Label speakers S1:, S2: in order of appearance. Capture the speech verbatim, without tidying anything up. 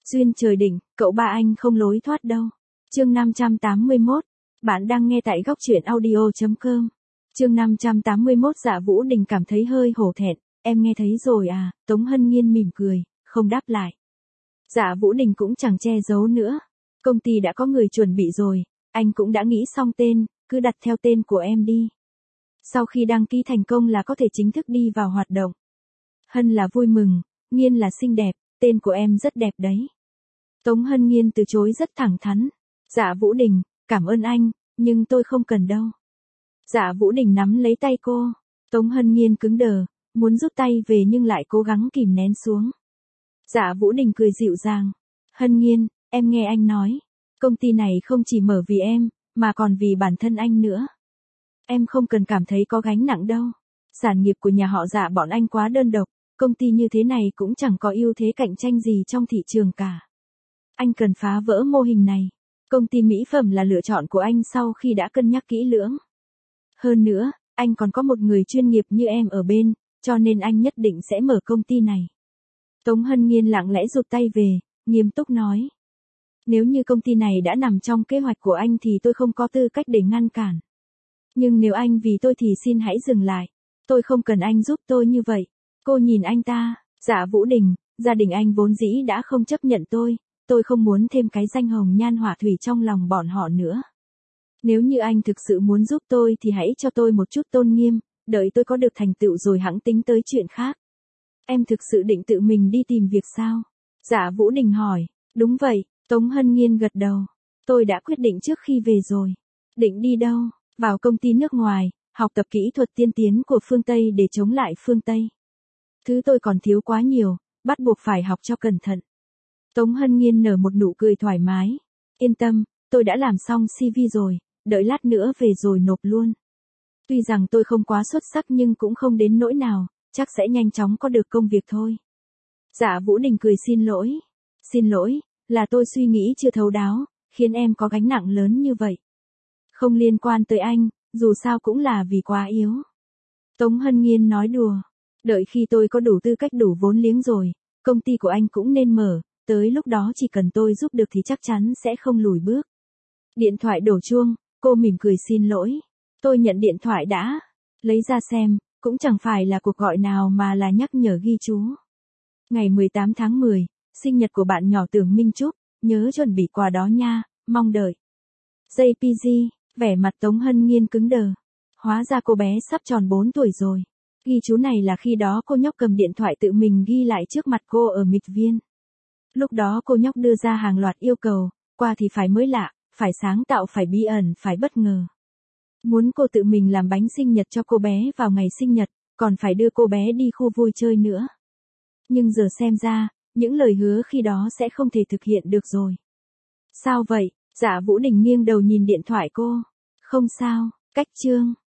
S1: Duyên trời định, cậu ba anh không lối thoát đâu. Chương năm trăm tám mươi mốt. Bạn đang nghe tại góc truyện audio chấm com. Chương năm trăm tám mươi mốt. Dạ Vũ Đình cảm thấy hơi hổ thẹn. Em nghe thấy rồi à? Tống Hân Nhiên mỉm cười, không đáp lại. Dạ Vũ Đình cũng chẳng che giấu nữa. Công ty đã có người chuẩn bị rồi, anh cũng đã nghĩ xong tên, cứ đặt theo tên của em đi. Sau khi đăng ký thành công là có thể chính thức đi vào hoạt động. Hân là vui mừng, Nhiên là xinh đẹp, tên của em rất đẹp đấy. Tống Hân Nhiên từ chối rất thẳng thắn. Dạ Vũ Đình, cảm ơn anh, nhưng tôi không cần đâu. Dạ Vũ Đình nắm lấy tay cô. Tống Hân Nhiên cứng đờ, muốn rút tay về nhưng lại cố gắng kìm nén xuống. Dạ Vũ Đình cười dịu dàng. Hân Nhiên, em nghe anh nói. Công ty này không chỉ mở vì em, mà còn vì bản thân anh nữa. Em không cần cảm thấy có gánh nặng đâu. Sản nghiệp của nhà họ Dạ bọn anh quá đơn độc, công ty như thế này cũng chẳng có ưu thế cạnh tranh gì trong thị trường cả. Anh cần phá vỡ mô hình này. Công ty mỹ phẩm là lựa chọn của anh sau khi đã cân nhắc kỹ lưỡng. Hơn nữa, anh còn có một người chuyên nghiệp như em ở bên, cho nên anh nhất định sẽ mở công ty này. Tống Hân Nhiên lặng lẽ rụt tay về, nghiêm túc nói. Nếu như công ty này đã nằm trong kế hoạch của anh thì tôi không có tư cách để ngăn cản. Nhưng nếu anh vì tôi thì xin hãy dừng lại. Tôi không cần anh giúp tôi như vậy. Cô nhìn anh ta. Dạ Vũ Đình, gia đình anh vốn dĩ đã không chấp nhận tôi. Tôi không muốn thêm cái danh hồng nhan họa thủy trong lòng bọn họ nữa. Nếu như anh thực sự muốn giúp tôi thì hãy cho tôi một chút tôn nghiêm, đợi tôi có được thành tựu rồi hẵng tính tới chuyện khác. Em thực sự định tự mình đi tìm việc sao? Dạ Vũ Đình hỏi. Đúng vậy, Tống Hân Nhiên gật đầu. Tôi đã quyết định trước khi về rồi. Định đi đâu? Vào công ty nước ngoài, học tập kỹ thuật tiên tiến của phương Tây để chống lại phương Tây. Thứ tôi còn thiếu quá nhiều, bắt buộc phải học cho cẩn thận. Tống Hân Nhiên nở một nụ cười thoải mái. Yên tâm, tôi đã làm xong xê vê rồi, đợi lát nữa về rồi nộp luôn. Tuy rằng tôi không quá xuất sắc nhưng cũng không đến nỗi nào, chắc sẽ nhanh chóng có được công việc thôi. Dạ Vũ Đình cười xin lỗi. Xin lỗi, là tôi suy nghĩ chưa thấu đáo, khiến em có gánh nặng lớn như vậy. Không liên quan tới anh, dù sao cũng là vì quá yếu. Tống Hân Nhiên nói đùa. Đợi khi tôi có đủ tư cách đủ vốn liếng rồi, công ty của anh cũng nên mở, tới lúc đó chỉ cần tôi giúp được thì chắc chắn sẽ không lùi bước. Điện thoại đổ chuông, cô mỉm cười xin lỗi. Tôi nhận điện thoại đã. Lấy ra xem, cũng chẳng phải là cuộc gọi nào mà là nhắc nhở ghi chú. Ngày mười tám tháng mười, sinh nhật của bạn nhỏ Tưởng Minh Trúc, nhớ chuẩn bị quà đó nha, mong đợi. jê pê giê, vẻ mặt Tống Hân Nhiên cứng đờ. Hóa ra cô bé sắp tròn bốn tuổi rồi. Ghi chú này là khi đó cô nhóc cầm điện thoại tự mình ghi lại trước mặt cô ở Mịch Viên. Lúc đó cô nhóc đưa ra hàng loạt yêu cầu, quà thì phải mới lạ, phải sáng tạo, phải bí ẩn, phải bất ngờ. Muốn cô tự mình làm bánh sinh nhật cho cô bé vào ngày sinh nhật, còn phải đưa cô bé đi khu vui chơi nữa. Nhưng giờ xem ra, những lời hứa khi đó sẽ không thể thực hiện được rồi. Sao vậy? Dạ Vũ Đình nghiêng đầu nhìn điện thoại cô. Không sao, cách chương.